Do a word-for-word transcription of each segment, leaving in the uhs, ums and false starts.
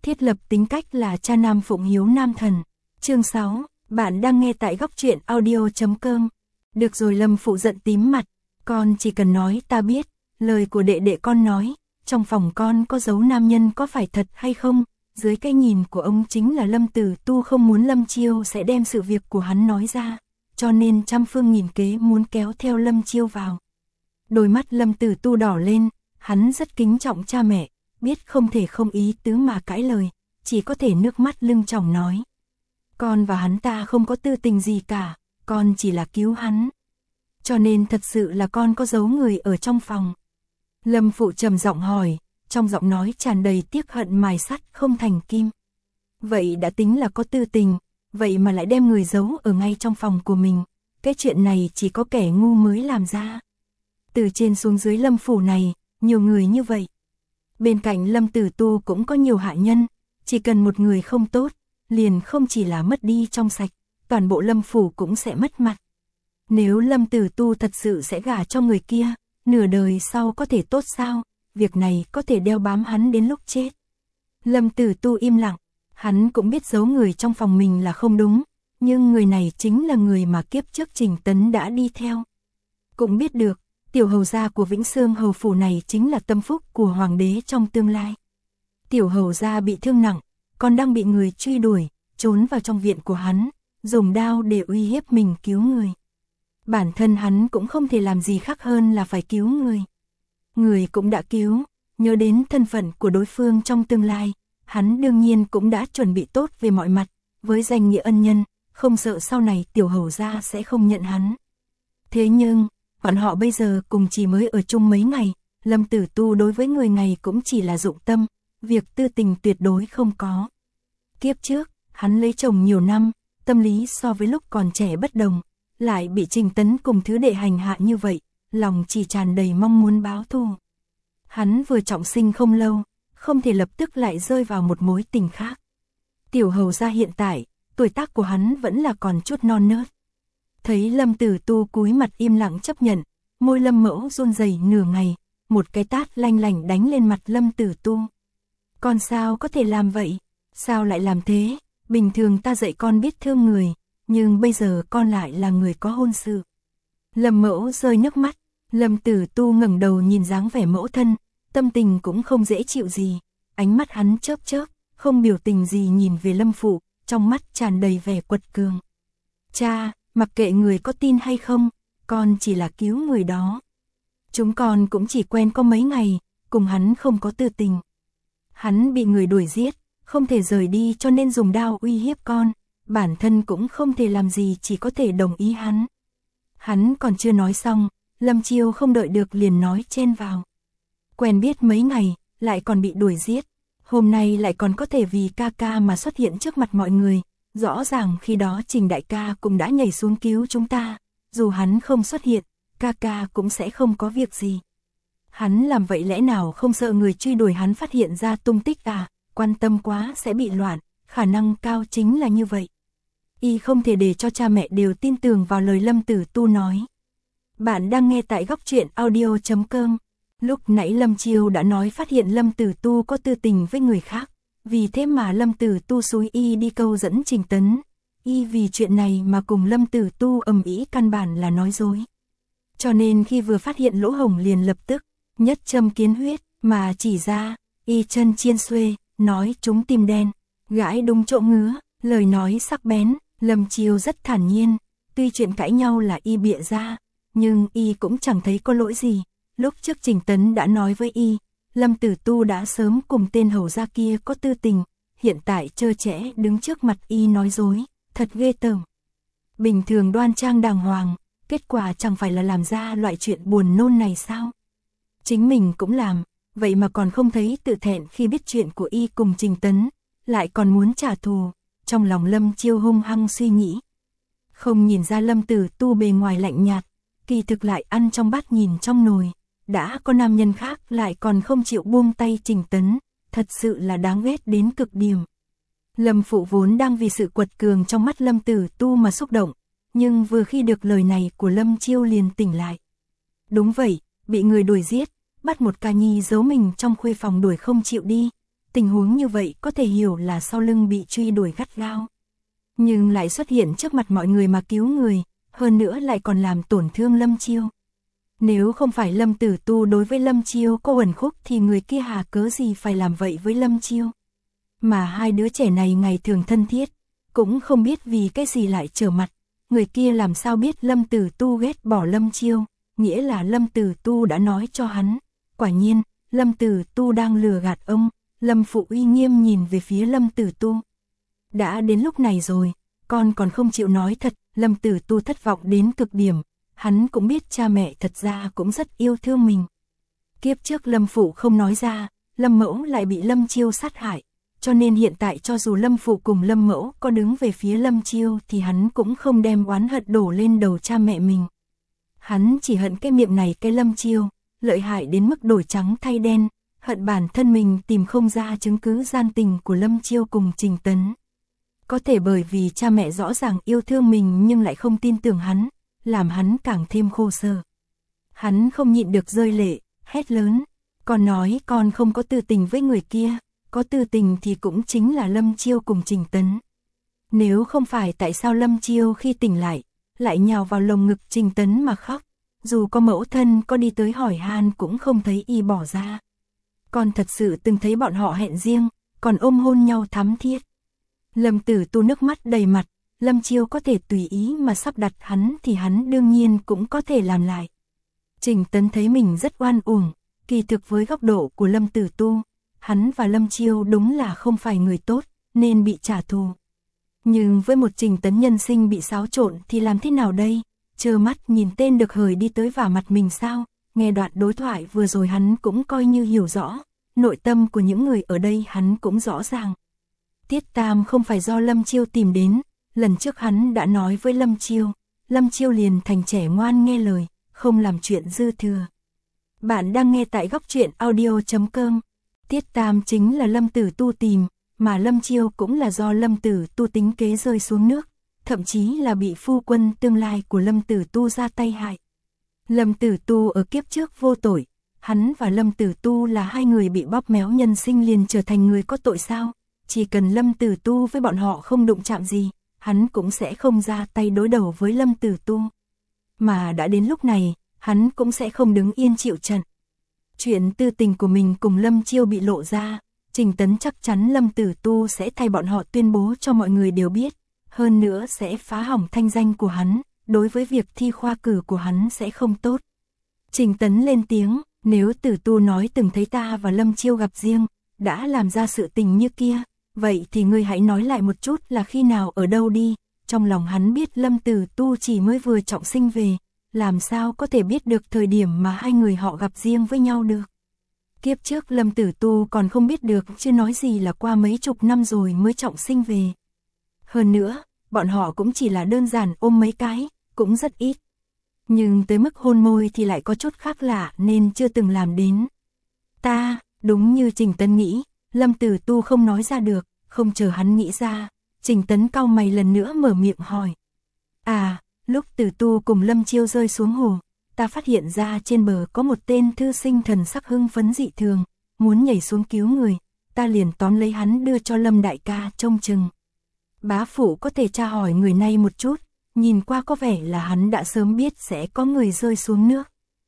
thiết lập tính cách là cha nam phụng hiếu nam thần. Chương sáu, bạn đang nghe tại góc truyện audio chấm com. Được rồi, Lâm Phụ giận tím mặt, con chỉ cần nói ta biết, lời của đệ đệ con nói, trong phòng con có giấu nam nhân có phải thật hay không? Dưới cái nhìn của ông chính là Lâm Tử Tu không muốn Lâm Chiêu sẽ đem sự việc của hắn nói ra, cho nên trăm phương nghìn kế muốn kéo theo Lâm Chiêu vào. Đôi mắt Lâm Tử Tu đỏ lên, hắn rất kính trọng cha mẹ, biết không thể không ý tứ mà cãi lời, chỉ có thể nước mắt lưng tròng nói. Con và hắn ta không có tư tình gì cả, con chỉ là cứu hắn. Cho nên thật sự là con có giấu người ở trong phòng. Lâm Phụ trầm giọng hỏi, trong giọng nói tràn đầy tiếc hận mài sắt không thành kim. Vậy đã tính là có tư tình, vậy mà lại đem người giấu ở ngay trong phòng của mình, cái chuyện này chỉ có kẻ ngu mới làm ra. Từ trên xuống dưới Lâm Phủ này, nhiều người như vậy. Bên cạnh Lâm Tử Tu cũng có nhiều hạ nhân, chỉ cần một người không tốt, liền không chỉ là mất đi trong sạch, toàn bộ Lâm Phủ cũng sẽ mất mặt. Nếu Lâm Tử Tu thật sự sẽ gả cho người kia, nửa đời sau có thể tốt sao? Việc này có thể đeo bám hắn đến lúc chết. Lâm Tử Tu im lặng, hắn cũng biết giấu người trong phòng mình là không đúng, nhưng người này chính là người mà kiếp trước Trình Tấn đã đi theo. Cũng biết được, tiểu hầu gia của Vĩnh Xương hầu phủ này chính là tâm phúc của hoàng đế trong tương lai. Tiểu hầu gia bị thương nặng, còn đang bị người truy đuổi, trốn vào trong viện của hắn, dùng đao để uy hiếp mình cứu người. Bản thân hắn cũng không thể làm gì khác hơn là phải cứu người. Người cũng đã cứu, nhớ đến thân phận của đối phương trong tương lai, hắn đương nhiên cũng đã chuẩn bị tốt về mọi mặt, với danh nghĩa ân nhân, không sợ sau này tiểu hầu gia sẽ không nhận hắn. Thế nhưng, bọn họ bây giờ cùng chỉ mới ở chung mấy ngày, Lâm Tử Tu đối với người này cũng chỉ là dụng tâm, việc tư tình tuyệt đối không có. Kiếp trước, hắn lấy chồng nhiều năm, tâm lý so với lúc còn trẻ bất đồng, lại bị Trình Tấn cùng thứ đệ hành hạ như vậy, lòng chỉ tràn đầy mong muốn báo thù. Hắn vừa trọng sinh không lâu, không thể lập tức lại rơi vào một mối tình khác. Tiểu hầu gia hiện tại, tuổi tác của hắn vẫn là còn chút non nớt. Thấy Lâm Tử Tu cúi mặt im lặng chấp nhận, môi Lâm Mẫu run rẩy nửa ngày, một cái tát lanh lảnh đánh lên mặt Lâm Tử Tu. Con sao có thể làm vậy? Sao lại làm thế? Bình thường ta dạy con biết thương người, nhưng bây giờ con lại là người có hôn sự. Lâm Mẫu rơi nước mắt, Lâm Tử Tu ngẩng đầu nhìn dáng vẻ mẫu thân, tâm tình cũng không dễ chịu gì, ánh mắt hắn chớp chớp, không biểu tình gì nhìn về Lâm Phụ, trong mắt tràn đầy vẻ quật cường. Cha, mặc kệ người có tin hay không, con chỉ là cứu người đó. Chúng con cũng chỉ quen có mấy ngày, cùng hắn không có tư tình. Hắn bị người đuổi giết, không thể rời đi cho nên dùng đao uy hiếp con, bản thân cũng không thể làm gì, chỉ có thể đồng ý hắn. Hắn còn chưa nói xong, Lâm Chiêu không đợi được liền nói chen vào. Quen biết mấy ngày, lại còn bị đuổi giết, hôm nay lại còn có thể vì ca ca mà xuất hiện trước mặt mọi người, rõ ràng khi đó Trình đại ca cũng đã nhảy xuống cứu chúng ta, dù hắn không xuất hiện, ca ca cũng sẽ không có việc gì. Hắn làm vậy lẽ nào không sợ người truy đuổi hắn phát hiện ra tung tích à, quan tâm quá sẽ bị loạn, khả năng cao chính là như vậy. Y không thể để cho cha mẹ đều tin tưởng vào lời Lâm Tử Tu nói. Bạn đang nghe tại góc truyện audio chấm com. Lúc nãy Lâm Chiêu đã nói phát hiện Lâm Tử Tu có tư tình với người khác, vì thế mà Lâm Tử Tu xúi y đi câu dẫn Trình Tấn. Y vì chuyện này mà cùng Lâm Tử Tu ầm ĩ, căn bản là nói dối. Cho nên khi vừa phát hiện lỗ hổng liền lập tức nhất châm kiến huyết mà chỉ ra, y chân chiên xuê, nói trúng tim đen, gãi đúng chỗ ngứa, lời nói sắc bén. Lâm Chiêu rất thản nhiên, tuy chuyện cãi nhau là y bịa ra, nhưng y cũng chẳng thấy có lỗi gì. Lúc trước Trình Tấn đã nói với y, Lâm Tử Tu đã sớm cùng tên hầu gia kia có tư tình, hiện tại trơ trẽ đứng trước mặt y nói dối, thật ghê tởm. Bình thường đoan trang đàng hoàng, kết quả chẳng phải là làm ra loại chuyện buồn nôn này sao? Chính mình cũng làm, vậy mà còn không thấy tự thẹn khi biết chuyện của y cùng Trình Tấn, lại còn muốn trả thù. Trong lòng Lâm Chiêu hung hăng suy nghĩ. Không nhìn ra Lâm Tử Tu bề ngoài lạnh nhạt, kỳ thực lại ăn trong bát nhìn trong nồi. Đã có nam nhân khác lại còn không chịu buông tay Trình Tấn, thật sự là đáng ghét đến cực điểm. Lâm Phụ vốn đang vì sự quật cường trong mắt Lâm Tử Tu mà xúc động, nhưng vừa khi được lời này của Lâm Chiêu liền tỉnh lại. Đúng vậy, bị người đuổi giết, bắt một ca nhi giấu mình trong khuê phòng đuổi không chịu đi. tình huống như vậy có thể hiểu là sau lưng bị truy đuổi gắt gao. Nhưng lại xuất hiện trước mặt mọi người mà cứu người, hơn nữa lại còn làm tổn thương Lâm Chiêu. Nếu không phải Lâm Tử Tu đối với Lâm Chiêu có uẩn khúc thì người kia hà cớ gì phải làm vậy với Lâm Chiêu. Mà hai đứa trẻ này ngày thường thân thiết, cũng không biết vì cái gì lại trở mặt. Người kia làm sao biết Lâm Tử Tu ghét bỏ Lâm Chiêu, nghĩa là Lâm Tử Tu đã nói cho hắn. Quả nhiên, Lâm Tử Tu đang lừa gạt ông. Lâm Phụ uy nghiêm nhìn về phía Lâm Tử Tu. Đã đến lúc này rồi, con còn không chịu nói thật. Lâm Tử Tu thất vọng đến cực điểm. Hắn cũng biết cha mẹ thật ra cũng rất yêu thương mình. Kiếp trước Lâm Phụ không nói ra, Lâm Mẫu lại bị Lâm Chiêu sát hại. Cho nên hiện tại cho dù Lâm Phụ cùng Lâm Mẫu có đứng về phía Lâm Chiêu thì hắn cũng không đem oán hận đổ lên đầu cha mẹ mình. Hắn chỉ hận cái miệng này cái Lâm Chiêu, lợi hại đến mức đổi trắng thay đen, hận bản thân mình tìm không ra chứng cứ gian tình của Lâm Chiêu cùng Trình Tấn. Có thể bởi vì cha mẹ rõ ràng yêu thương mình nhưng lại không tin tưởng hắn, làm hắn càng thêm khổ sở. Hắn không nhịn được rơi lệ, hét lớn, con nói con không có tư tình với người kia, có tư tình thì cũng chính là Lâm Chiêu cùng Trình Tấn. Nếu không phải tại sao Lâm Chiêu khi tỉnh lại, lại nhào vào lồng ngực Trình Tấn mà khóc, dù có mẫu thân có đi tới hỏi han cũng không thấy y bỏ ra. Con thật sự từng thấy bọn họ hẹn riêng, còn ôm hôn nhau thắm thiết. Lâm Tử Tu nước mắt đầy mặt, Lâm Chiêu có thể tùy ý mà sắp đặt hắn thì hắn đương nhiên cũng có thể làm lại. Trình Tấn thấy mình rất oan uổng, kỳ thực với góc độ của Lâm Tử Tu, hắn và Lâm Chiêu đúng là không phải người tốt, nên bị trả thù. Nhưng với một Trình Tấn nhân sinh bị xáo trộn thì làm thế nào đây? Trơ mắt nhìn tên được hời đi tới vả mặt mình sao? Nghe đoạn đối thoại vừa rồi hắn cũng coi như hiểu rõ, nội tâm của những người ở đây hắn cũng rõ ràng. Tiết Tam không phải do Lâm Chiêu tìm đến, lần trước hắn đã nói với Lâm Chiêu, Lâm Chiêu liền thành trẻ ngoan nghe lời, không làm chuyện dư thừa. Bạn đang nghe tại góc truyện audio chấm com. Tiết Tam chính là Lâm Tử Tu tìm, mà Lâm Chiêu cũng là do Lâm Tử Tu tính kế rơi xuống nước, thậm chí là bị phu quân tương lai của Lâm Tử Tu ra tay hại. Lâm Tử Tu ở kiếp trước vô tội, hắn và Lâm Tử Tu là hai người bị bóp méo nhân sinh liền trở thành người có tội sao? Chỉ cần Lâm Tử Tu với bọn họ không đụng chạm gì, hắn cũng sẽ không ra tay đối đầu với Lâm Tử Tu. Mà đã đến lúc này, hắn cũng sẽ không đứng yên chịu trận. Chuyện tư tình của mình cùng Lâm Chiêu bị lộ ra, Trình Tấn chắc chắn Lâm Tử Tu sẽ thay bọn họ tuyên bố cho mọi người đều biết, hơn nữa sẽ phá hỏng thanh danh của hắn, đối với việc thi khoa cử của hắn sẽ không tốt. Trình Tấn lên tiếng, nếu Tử Tu nói từng thấy ta và Lâm Chiêu gặp riêng, đã làm ra sự tình như kia, vậy thì ngươi hãy nói lại một chút là khi nào ở đâu đi. Trong lòng hắn biết Lâm Tử Tu chỉ mới vừa trọng sinh về, làm sao có thể biết được thời điểm mà hai người họ gặp riêng với nhau được. Kiếp trước Lâm Tử Tu còn không biết được, chứ nói gì là qua mấy chục năm rồi mới trọng sinh về. Hơn nữa, bọn họ cũng chỉ là đơn giản ôm mấy cái, cũng rất ít. Nhưng tới mức hôn môi thì lại có chút khác lạ nên chưa từng làm đến. Ta, đúng như Trình Tấn nghĩ, Lâm Tử Tu không nói ra được, không chờ hắn nghĩ ra, Trình Tấn cau mày lần nữa mở miệng hỏi. À, lúc Tử Tu cùng Lâm Chiêu rơi xuống hồ, ta phát hiện ra trên bờ có một tên thư sinh thần sắc hưng phấn dị thường, muốn nhảy xuống cứu người, ta liền tóm lấy hắn đưa cho Lâm đại ca trông chừng. Bá phụ có thể tra hỏi người này một chút, nhìn qua có vẻ là hắn đã sớm biết sẽ có người rơi xuống nước.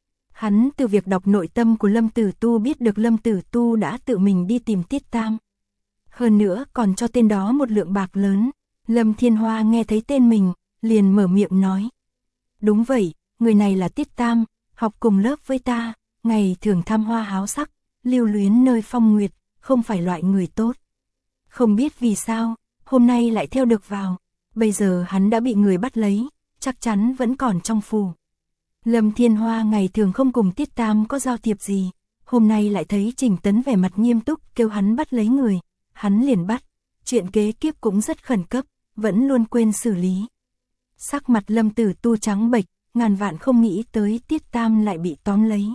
Hắn từ việc đọc nội tâm của Lâm Tử Tu biết được Lâm Tử Tu đã tự mình đi tìm Tiết Tam. Hơn nữa còn cho tên đó một lượng bạc lớn. Lâm Thiên Hoa nghe thấy tên mình, liền mở miệng nói. Đúng vậy, người này là Tiết Tam, học cùng lớp với ta, ngày thường tham hoa háo sắc, lưu luyến nơi phong nguyệt, không phải loại người tốt. Không biết vì sao, hôm nay lại theo được vào, bây giờ hắn đã bị người bắt lấy, chắc chắn vẫn còn trong phủ. Lâm Thiên Hoa ngày thường không cùng Tiết Tam có giao thiệp gì, hôm nay lại thấy Trình Tấn vẻ mặt nghiêm túc kêu hắn bắt lấy người, hắn liền bắt, chuyện kế kiếp cũng rất khẩn cấp, vẫn luôn quên xử lý. Sắc mặt Lâm Tử Tu trắng bệch, ngàn vạn không nghĩ tới Tiết Tam lại bị tóm lấy.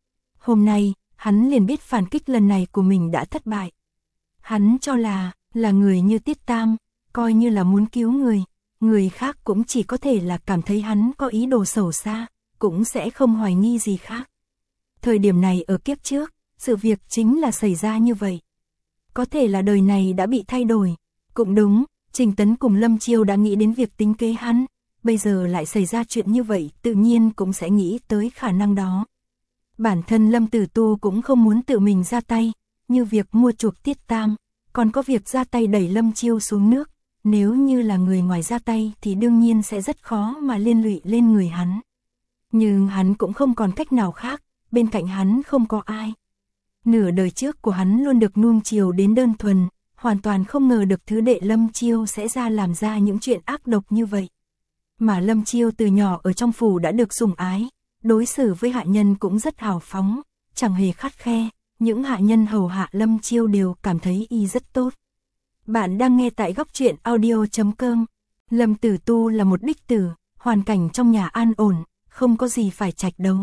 Hôm nay, hắn liền biết phản kích lần này của mình đã thất bại. Hắn cho là, là người như Tiết Tam, coi như là muốn cứu người, người khác cũng chỉ có thể là cảm thấy hắn có ý đồ xấu xa, cũng sẽ không hoài nghi gì khác. Thời điểm này ở kiếp trước, sự việc chính là xảy ra như vậy. Có thể là đời này đã bị thay đổi. Cũng đúng, Trình Tấn cùng Lâm Chiêu đã nghĩ đến việc tính kế hắn, bây giờ lại xảy ra chuyện như vậy, tự nhiên cũng sẽ nghĩ tới khả năng đó. Bản thân Lâm Tử Tu cũng không muốn tự mình ra tay, như việc mua chuộc Tiết Tam, còn có việc ra tay đẩy Lâm Chiêu xuống nước, nếu như là người ngoài ra tay thì đương nhiên sẽ rất khó mà liên lụy lên người hắn. Nhưng hắn cũng không còn cách nào khác, bên cạnh hắn không có ai. Nửa đời trước của hắn luôn được nuông chiều đến đơn thuần, hoàn toàn không ngờ được thứ đệ Lâm Chiêu sẽ ra làm ra những chuyện ác độc như vậy. Mà Lâm Chiêu từ nhỏ ở trong phủ đã được sủng ái, đối xử với hạ nhân cũng rất hào phóng, chẳng hề khắt khe, những hạ nhân hầu hạ Lâm Chiêu đều cảm thấy y rất tốt. Bạn đang nghe tại góc truyện audio chấm com. Lâm Tử Tu là một đích tử, hoàn cảnh trong nhà an ổn, không có gì phải trạch đấu.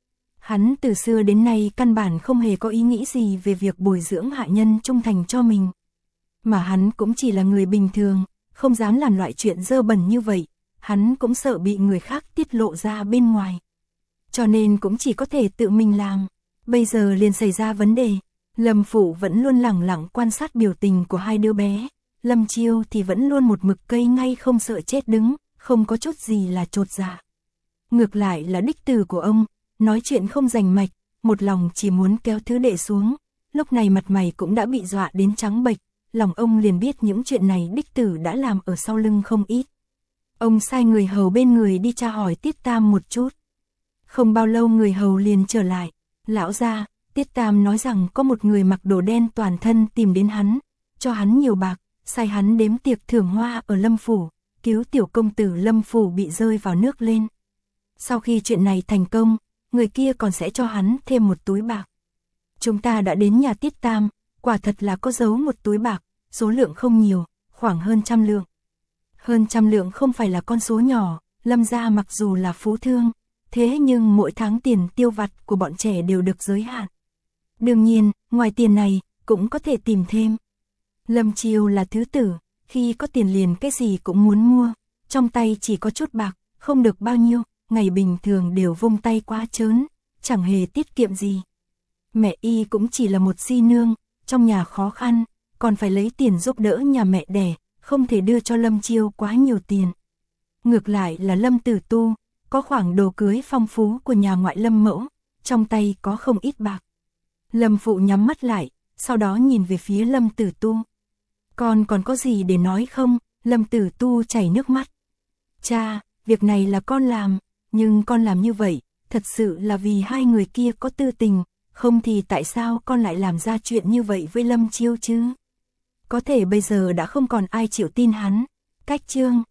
Hắn từ xưa đến nay căn bản không hề có ý nghĩ gì về việc bồi dưỡng hạ nhân trung thành cho mình. Mà hắn cũng chỉ là người bình thường, không dám làm loại chuyện dơ bẩn như vậy, hắn cũng sợ bị người khác tiết lộ ra bên ngoài. Cho nên cũng chỉ có thể tự mình làm. Bây giờ liền xảy ra vấn đề, Lâm Phụ vẫn luôn lẳng lặng quan sát biểu tình của hai đứa bé, Lâm Chiêu thì vẫn luôn một mực cây ngay không sợ chết đứng, không có chút gì là chột dạ. Ngược lại là đích tử của ông, nói chuyện không rành mạch, một lòng chỉ muốn kéo thứ đệ xuống, lúc này mặt mày cũng đã bị dọa đến trắng bệch, lòng ông liền biết những chuyện này đích tử đã làm ở sau lưng không ít. Ông sai người hầu bên người đi tra hỏi Tiết Tam một chút. Không bao lâu người hầu liền trở lại, lão gia, Tiết Tam nói rằng có một người mặc đồ đen toàn thân tìm đến hắn, cho hắn nhiều bạc, sai hắn đếm tiệc thưởng hoa ở Lâm Phủ, cứu tiểu công tử Lâm Phủ bị rơi vào nước lên. Sau khi chuyện này thành công, người kia còn sẽ cho hắn thêm một túi bạc. Chúng ta đã đến nhà Tiết Tam, quả thật là có giấu một túi bạc, số lượng không nhiều, khoảng hơn trăm lượng. Hơn trăm lượng không phải là con số nhỏ, Lâm gia mặc dù là phú thương, thế nhưng mỗi tháng tiền tiêu vặt của bọn trẻ đều được giới hạn. Đương nhiên, ngoài tiền này, cũng có thể tìm thêm. Lâm Chiêu là thứ tử, khi có tiền liền cái gì cũng muốn mua, trong tay chỉ có chút bạc, không được bao nhiêu, ngày bình thường đều vung tay quá trớn, chẳng hề tiết kiệm gì. Mẹ y cũng chỉ là một di nương, trong nhà khó khăn, còn phải lấy tiền giúp đỡ nhà mẹ đẻ, không thể đưa cho Lâm Chiêu quá nhiều tiền. Ngược lại là Lâm Tử Tu, có khoảng đồ cưới phong phú của nhà ngoại Lâm mẫu, trong tay có không ít bạc. Lâm Phụ nhắm mắt lại, sau đó nhìn về phía Lâm Tử Tu. Con còn có gì để nói không? Lâm Tử Tu chảy nước mắt. Cha, việc này là con làm, nhưng con làm như vậy, thật sự là vì hai người kia có tư tình, không thì tại sao con lại làm ra chuyện như vậy với Lâm Chiêu chứ? Có thể bây giờ đã không còn ai chịu tin hắn. Cách chương